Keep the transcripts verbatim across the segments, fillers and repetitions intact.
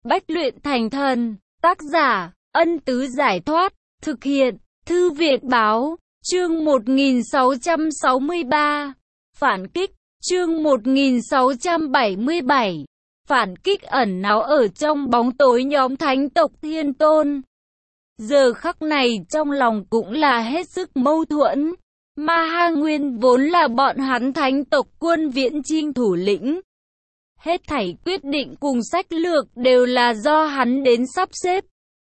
Bách luyện thành thần. Tác giả, Ân Tứ Giải Thoát. Thực hiện, Thư Việt Báo. Chương một nghìn sáu trăm sáu mươi ba. Phản kích. Chương một nghìn sáu trăm bảy mươi bảy. Phản kích ẩn náu ở trong bóng tối nhóm thánh tộc Thiên Tôn. Giờ khắc này trong lòng cũng là hết sức mâu thuẫn. Ma Ha Nguyên vốn là bọn hắn thánh tộc quân viễn chinh thủ lĩnh. Hết thảy quyết định cùng sách lược đều là do hắn đến sắp xếp.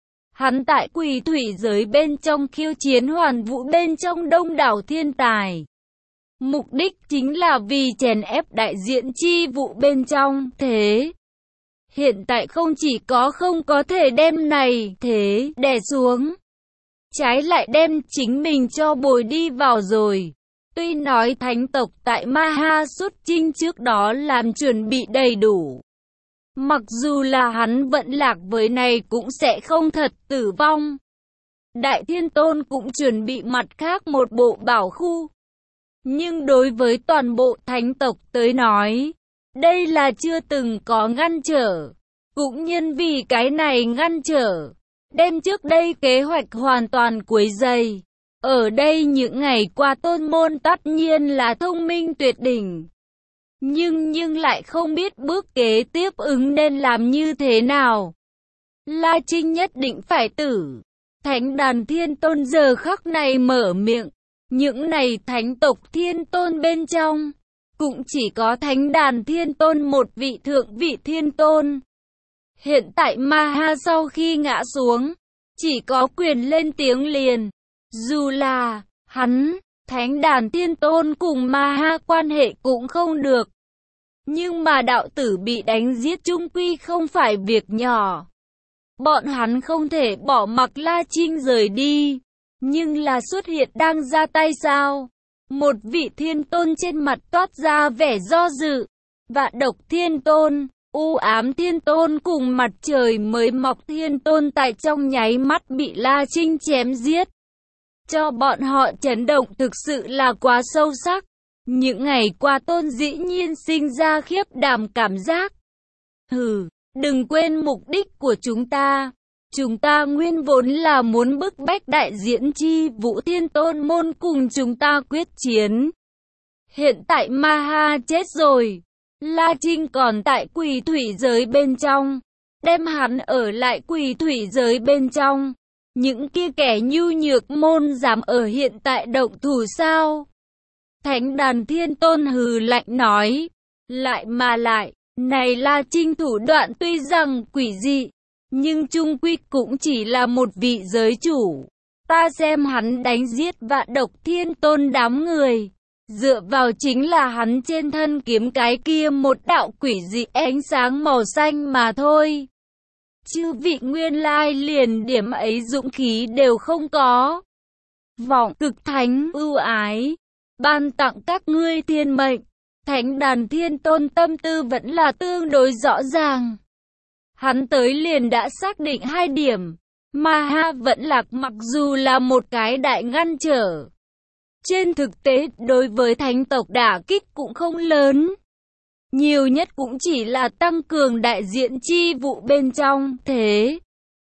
Hắn tại quỷ thủy giới bên trong khiêu chiến hoàn vũ bên trong đông đảo thiên tài. Mục đích chính là vì chèn ép đại diện chi vụ bên trong. Thế hiện tại không chỉ có không có thể đem này thế đè xuống, trái lại đem chính mình cho bồi đi vào rồi. Tuy nói thánh tộc tại Ma Ha xuất chinh trước đó làm chuẩn bị đầy đủ, mặc dù là hắn vận lạc với này cũng sẽ không thật tử vong. Đại Thiên Tôn cũng chuẩn bị mặt khác một bộ bảo khu. Nhưng đối với toàn bộ thánh tộc tới nói, đây là chưa từng có ngăn trở. Cũng nhân vì cái này ngăn trở, đem trước đây kế hoạch hoàn toàn quấy rầy. Ở đây những ngày qua tôn môn tất nhiên là thông minh tuyệt đỉnh. Nhưng nhưng lại không biết bước kế tiếp ứng nên làm như thế nào. La Trinh nhất định phải tử. Thánh đàn Thiên Tôn giờ khắc này mở miệng. Những này thánh tộc Thiên Tôn bên trong, cũng chỉ có thánh đàn Thiên Tôn một vị thượng vị Thiên Tôn. Hiện tại Ma Ha sau khi ngã xuống, chỉ có quyền lên tiếng liền. Dù là hắn, thánh đàn Thiên Tôn cùng Ma Ha quan hệ cũng không được. Nhưng mà đạo tử bị đánh giết chung quy không phải việc nhỏ. Bọn hắn không thể bỏ mặc La Trinh rời đi. Nhưng là xuất hiện đang ra tay sao? Một vị Thiên Tôn trên mặt toát ra vẻ do dự. Vạn độc Thiên Tôn, u ám Thiên Tôn cùng mặt trời mới mọc Thiên Tôn tại trong nháy mắt bị La Trinh chém giết. Cho bọn họ chấn động thực sự là quá sâu sắc. Những ngày qua Tôn dĩ nhiên sinh ra khiếp đảm cảm giác. Hừ, đừng quên mục đích của chúng ta. Chúng ta nguyên vốn là muốn bức bách đại diễn chi Vũ Thiên Tôn môn cùng chúng ta quyết chiến. Hiện tại Ma Ha chết rồi. La Trinh còn tại quỷ thủy giới bên trong. Đem hắn ở lại quỷ thủy giới bên trong. Những kia kẻ nhu nhược môn dám ở hiện tại động thủ sao? Thánh đàn Thiên Tôn hừ lạnh nói. Lại mà lại, này La Trinh thủ đoạn tuy rằng quỷ dị, nhưng chung quy cũng chỉ là một vị giới chủ. Ta xem hắn đánh giết vạn độc Thiên Tôn đám người, dựa vào chính là hắn trên thân kiếm cái kia một đạo quỷ dị ánh sáng màu xanh mà thôi. Chư vị nguyên lai liền điểm ấy dũng khí đều không có. Vọng cực thánh ưu ái, ban tặng các ngươi thiên mệnh. Thánh đàn Thiên Tôn tâm tư vẫn là tương đối rõ ràng. Hắn tới liền đã xác định hai điểm. Ma Ha vẫn lạc mặc dù là một cái đại ngăn trở, trên thực tế đối với thánh tộc đả kích cũng không lớn. Nhiều nhất cũng chỉ là tăng cường đại diện chi vụ bên trong. Thế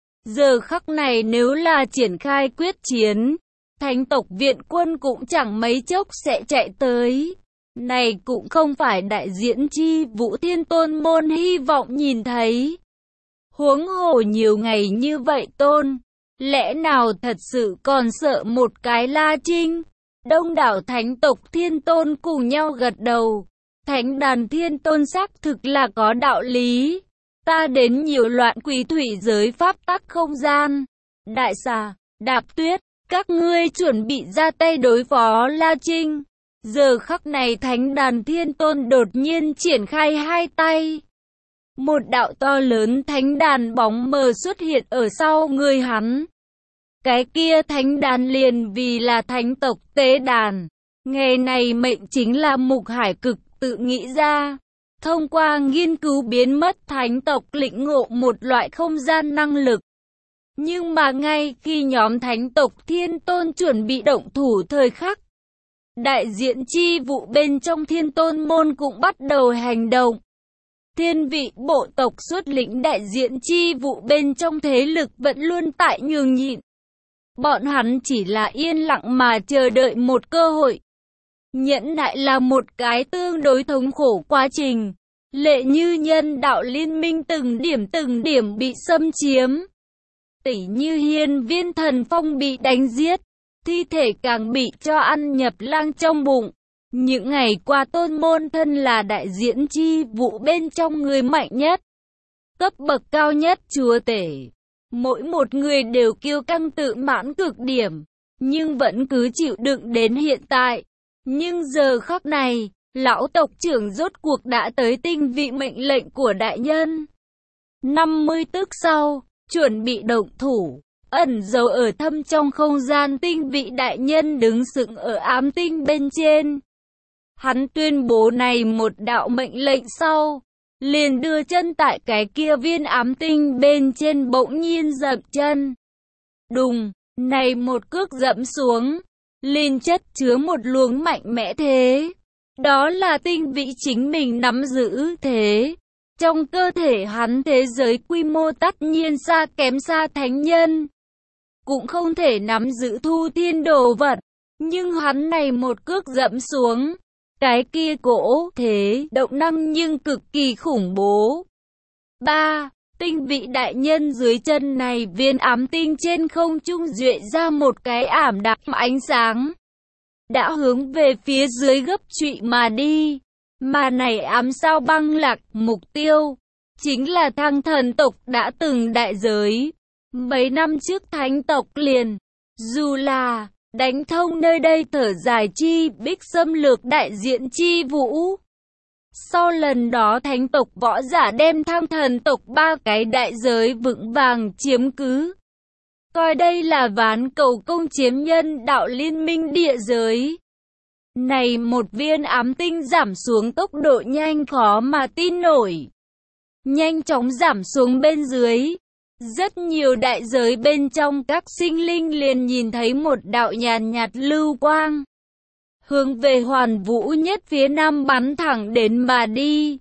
giờ khắc này nếu là triển khai quyết chiến, thánh tộc viện quân cũng chẳng mấy chốc sẽ chạy tới. Này cũng không phải đại diện chi Vũ Thiên Tôn môn hy vọng nhìn thấy. Huống hồ nhiều ngày như vậy Tôn, lẽ nào thật sự còn sợ một cái La Trinh? Đông đảo thánh tộc Thiên Tôn cùng nhau gật đầu. Thánh đàn Thiên Tôn xác thực là có đạo lý. Ta đến nhiều loạn quỷ thủy giới pháp tắc không gian. Đại xà, Đạp Tuyết, các ngươi chuẩn bị ra tay đối phó La Trinh. Giờ khắc này thánh đàn Thiên Tôn đột nhiên triển khai hai tay. Một đạo to lớn thánh đàn bóng mờ xuất hiện ở sau người hắn. Cái kia thánh đàn liền vì là thánh tộc tế đàn. Ngày này mệnh chính là Mục Hải Cực tự nghĩ ra. Thông qua nghiên cứu biến mất thánh tộc lĩnh ngộ một loại không gian năng lực. Nhưng mà ngay khi nhóm thánh tộc Thiên Tôn chuẩn bị động thủ thời khắc, đại diện chi vụ bên trong Thiên Tôn môn cũng bắt đầu hành động. thiên vị bộ tộc xuất lĩnh đại diện chi vụ bên trong thế lực vẫn luôn tại nhường nhịn. Bọn hắn chỉ là yên lặng mà chờ đợi một cơ hội. Nhẫn nại là một cái tương đối thống khổ quá trình. Lệ như nhân đạo liên minh từng điểm từng điểm bị xâm chiếm. Tỷ như hiên viên thần phong bị đánh giết, thi thể càng bị cho ăn nhập lang trong bụng. Những ngày qua tôn môn thân là đại diện chi vụ bên trong người mạnh nhất, cấp bậc cao nhất chúa tể. Mỗi một người đều kiêu căng tự mãn cực điểm, nhưng vẫn cứ chịu đựng đến hiện tại. Nhưng giờ khắc này, lão tộc trưởng rốt cuộc đã tới tinh vị mệnh lệnh của đại nhân. năm mươi tức sau, chuẩn bị động thủ, ẩn giấu ở thâm trong không gian tinh vị đại nhân đứng sững ở ám tinh bên trên. Hắn tuyên bố này một đạo mệnh lệnh sau, liền đưa chân tại cái kia viên ám tinh bên trên bỗng nhiên dậm chân. Đùng, này một cước dẫm xuống, liền chất chứa một luồng mạnh mẽ thế. Đó là tinh vị chính mình nắm giữ thế. Trong cơ thể hắn thế giới quy mô tất nhiên xa kém xa thánh nhân. Cũng không thể nắm giữ thu thiên đồ vật. Nhưng hắn này một cước dẫm xuống. Cái kia cổ thế động năng nhưng cực kỳ khủng bố. ba. Tinh vị đại nhân dưới chân này viên ám tinh trên không trung duệ ra một cái ảm đạm ánh sáng. Đã hướng về phía dưới gấp trụy mà đi. Mà này ám sao băng lạc mục tiêu. Chính là thăng thần tộc đã từng đại giới. Mấy năm trước thánh tộc liền. Dù là đánh thông nơi đây thở dài chi bích xâm lược đại diện chi vũ. Sau lần đó thánh tộc võ giả đem thăng thần tộc ba cái đại giới vững vàng chiếm cứ. Coi đây là ván cầu công chiếm nhân đạo liên minh địa giới. Này một viên ám tinh giảm xuống tốc độ nhanh khó mà tin nổi. Nhanh chóng giảm xuống bên dưới. Rất nhiều đại giới bên trong các sinh linh liền nhìn thấy một đạo nhàn nhạt lưu quang. Hướng về hoàn vũ nhất phía nam bắn thẳng đến mà đi.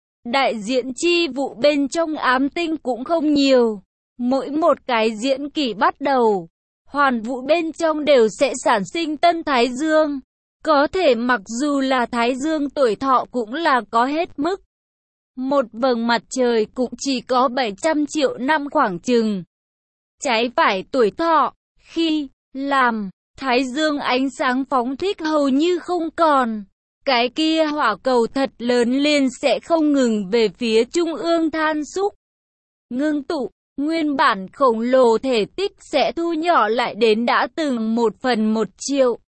Đại diện chi vụ bên trong ám tinh cũng không nhiều. Mỗi một cái diễn kỷ bắt đầu, hoàn vũ bên trong đều sẽ sản sinh tân thái dương. Có thể mặc dù là thái dương tuổi thọ cũng là có hết mức. Một vầng mặt trời cũng chỉ có bảy trăm triệu năm khoảng chừng. Trái phải tuổi thọ, khi làm thái dương ánh sáng phóng thích hầu như không còn. Cái kia hỏa cầu thật lớn liền sẽ không ngừng về phía trung ương than xúc. Ngưng tụ, nguyên bản khổng lồ thể tích sẽ thu nhỏ lại đến đã từng một phần một triệu.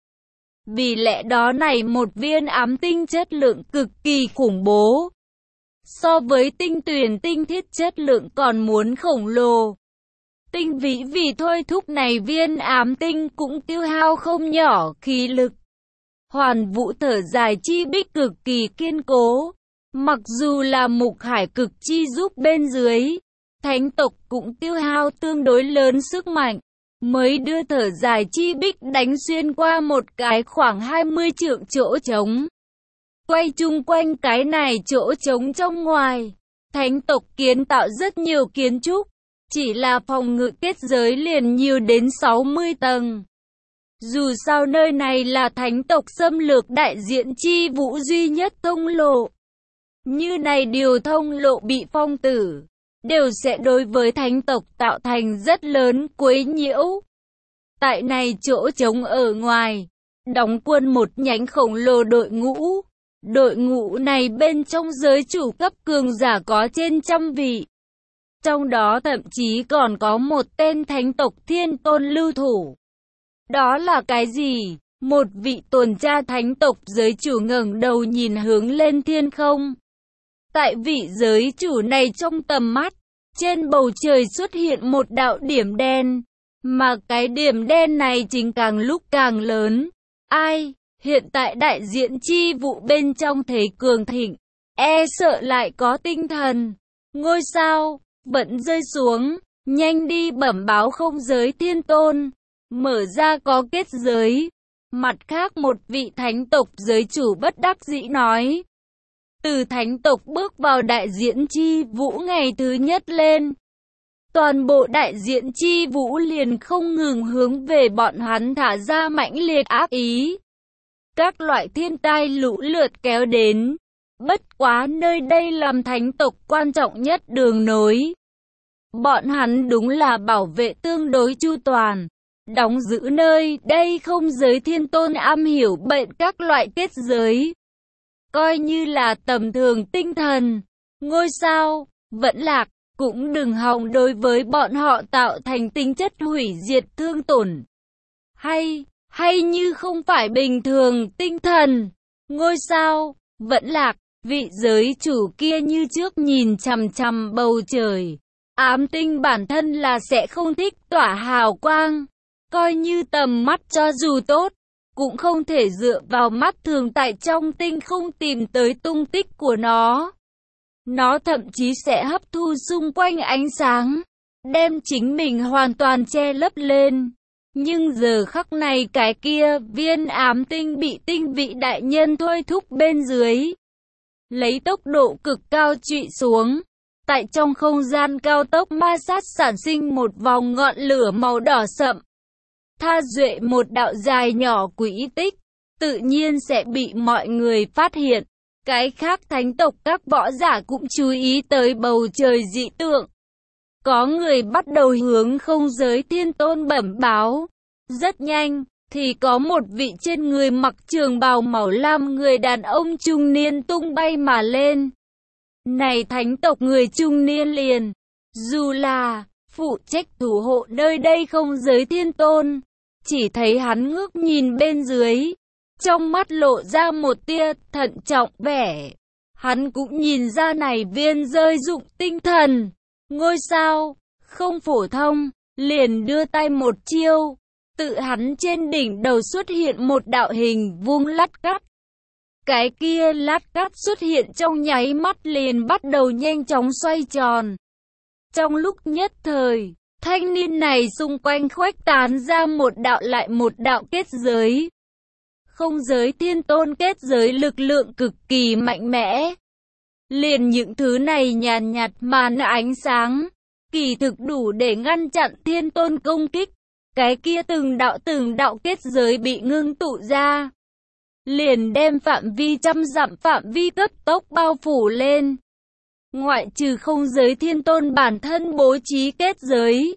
Vì lẽ đó này một viên ám tinh chất lượng cực kỳ khủng bố. So với tinh tuyền tinh thiết chất lượng còn muốn khổng lồ. Tinh vĩ vì thôi thúc này viên ám tinh cũng tiêu hao không nhỏ khí lực. Hoàn vũ thở dài chi bích cực kỳ kiên cố. Mặc dù là mục hải cực chi giúp bên dưới, thánh tộc cũng tiêu hao tương đối lớn sức mạnh. Mới đưa thở dài chi bích đánh xuyên qua một cái khoảng hai mươi trượng chỗ trống. Quay chung quanh cái này chỗ trống trong ngoài, thánh tộc kiến tạo rất nhiều kiến trúc, chỉ là phòng ngự kết giới liền nhiều đến sáu mươi tầng. Dù sao nơi này là thánh tộc xâm lược đại diện chi vũ duy nhất thông lộ. Như này điều thông lộ bị phong tử, đều sẽ đối với thánh tộc tạo thành rất lớn quấy nhiễu. Tại này chỗ trống ở ngoài, đóng quân một nhánh khổng lồ đội ngũ. Đội ngũ này bên trong giới chủ cấp cường giả có trên trăm vị. Trong đó thậm chí còn có một tên thánh tộc thiên tôn lưu thủ. Đó là cái gì? Một vị tuần tra thánh tộc giới chủ ngẩng đầu nhìn hướng lên thiên không. Tại vị giới chủ này trong tầm mắt, trên bầu trời xuất hiện một đạo điểm đen. Mà cái điểm đen này chính càng lúc càng lớn. Ai? Hiện tại đại diện chi vụ bên trong thế cường thịnh, e sợ lại có tinh thần. Ngôi sao, vẫn rơi xuống, nhanh đi bẩm báo không giới thiên tôn. Mở ra có kết giới. Mặt khác một vị thánh tộc giới chủ bất đắc dĩ nói. Từ thánh tộc bước vào đại diễn chi vũ ngày thứ nhất lên, toàn bộ đại diễn chi vũ liền không ngừng hướng về bọn hắn thả ra mãnh liệt ác ý. Các loại thiên tai lũ lượt kéo đến, bất quá nơi đây làm thánh tộc quan trọng nhất đường nối. Bọn hắn đúng là bảo vệ tương đối chu toàn, đóng giữ nơi đây không giới thiên tôn am hiểu bệnh các loại kết giới. Coi như là tầm thường tinh thần, ngôi sao, vẫn lạc, cũng đừng hòng đối với bọn họ tạo thành tính chất hủy diệt thương tổn. Hay, hay như không phải bình thường tinh thần, ngôi sao, vẫn lạc, vị giới chủ kia như trước nhìn chằm chằm bầu trời. Ám tinh bản thân là sẽ không thích tỏa hào quang, coi như tầm mắt cho dù tốt, cũng không thể dựa vào mắt thường tại trong tinh không tìm tới tung tích của nó. Nó thậm chí sẽ hấp thu xung quanh ánh sáng, đem chính mình hoàn toàn che lấp lên. Nhưng giờ khắc này cái kia viên ám tinh bị tinh vị đại nhân thôi thúc bên dưới, lấy tốc độ cực cao trụy xuống. Tại trong không gian cao tốc ma sát sản sinh một vòng ngọn lửa màu đỏ sậm. Tha duệ một đạo dài nhỏ quỹ tích, tự nhiên sẽ bị mọi người phát hiện. Cái khác thánh tộc các võ giả cũng chú ý tới bầu trời dị tượng. Có người bắt đầu hướng không giới thiên tôn bẩm báo. Rất nhanh, thì có một vị trên người mặc trường bào màu lam người đàn ông trung niên tung bay mà lên. Này thánh tộc người trung niên liền, dù là phụ trách thủ hộ nơi đây không giới thiên tôn, chỉ thấy hắn ngước nhìn bên dưới, trong mắt lộ ra một tia thận trọng vẻ. Hắn cũng nhìn ra này viên rơi dụng tinh thần, ngôi sao, không phổ thông, liền đưa tay một chiêu, tự hắn trên đỉnh đầu xuất hiện một đạo hình vuông lát cắt. Cái kia lát cát xuất hiện trong nháy mắt liền bắt đầu nhanh chóng xoay tròn. Trong lúc nhất thời, thanh niên này xung quanh khuếch tán ra một đạo lại một đạo kết giới. Không giới thiên tôn kết giới lực lượng cực kỳ mạnh mẽ. Liền những thứ này nhàn nhạt màn ánh sáng, kỳ thực đủ để ngăn chặn thiên tôn công kích. Cái kia từng đạo từng đạo kết giới bị ngưng tụ ra, liền đem phạm vi trăm dặm phạm vi cấp tốc bao phủ lên. Ngoại trừ không giới thiên tôn bản thân bố trí kết giới,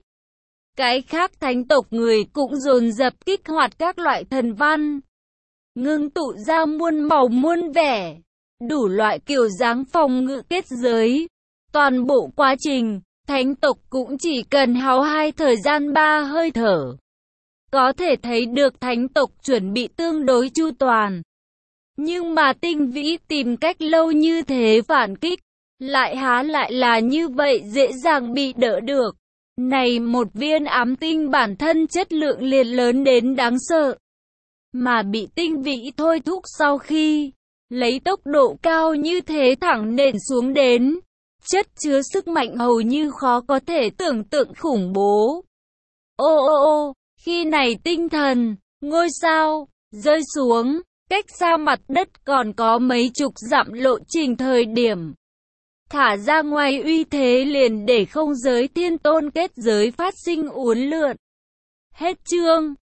cái khác thánh tộc người cũng dồn dập kích hoạt các loại thần văn, ngưng tụ ra muôn màu muôn vẻ, đủ loại kiểu dáng phòng ngự kết giới. Toàn bộ quá trình, thánh tộc cũng chỉ cần háo hai thời gian ba hơi thở. Có thể thấy được thánh tộc chuẩn bị tương đối chu toàn. Nhưng mà tinh vĩ tìm cách lâu như thế phản kích, lại há lại là như vậy dễ dàng bị đỡ được. Này một viên ám tinh bản thân chất lượng liền lớn đến đáng sợ. Mà bị tinh vĩ thôi thúc sau khi, lấy tốc độ cao như thế thẳng nện xuống đến. Chất chứa sức mạnh hầu như khó có thể tưởng tượng khủng bố. Ô ô ô, khi này tinh thần, ngôi sao, rơi xuống, cách xa mặt đất còn có mấy chục dặm lộ trình thời điểm. Thả ra ngoài uy thế liền để không giới thiên tôn kết giới phát sinh uốn lượn. Hết chương.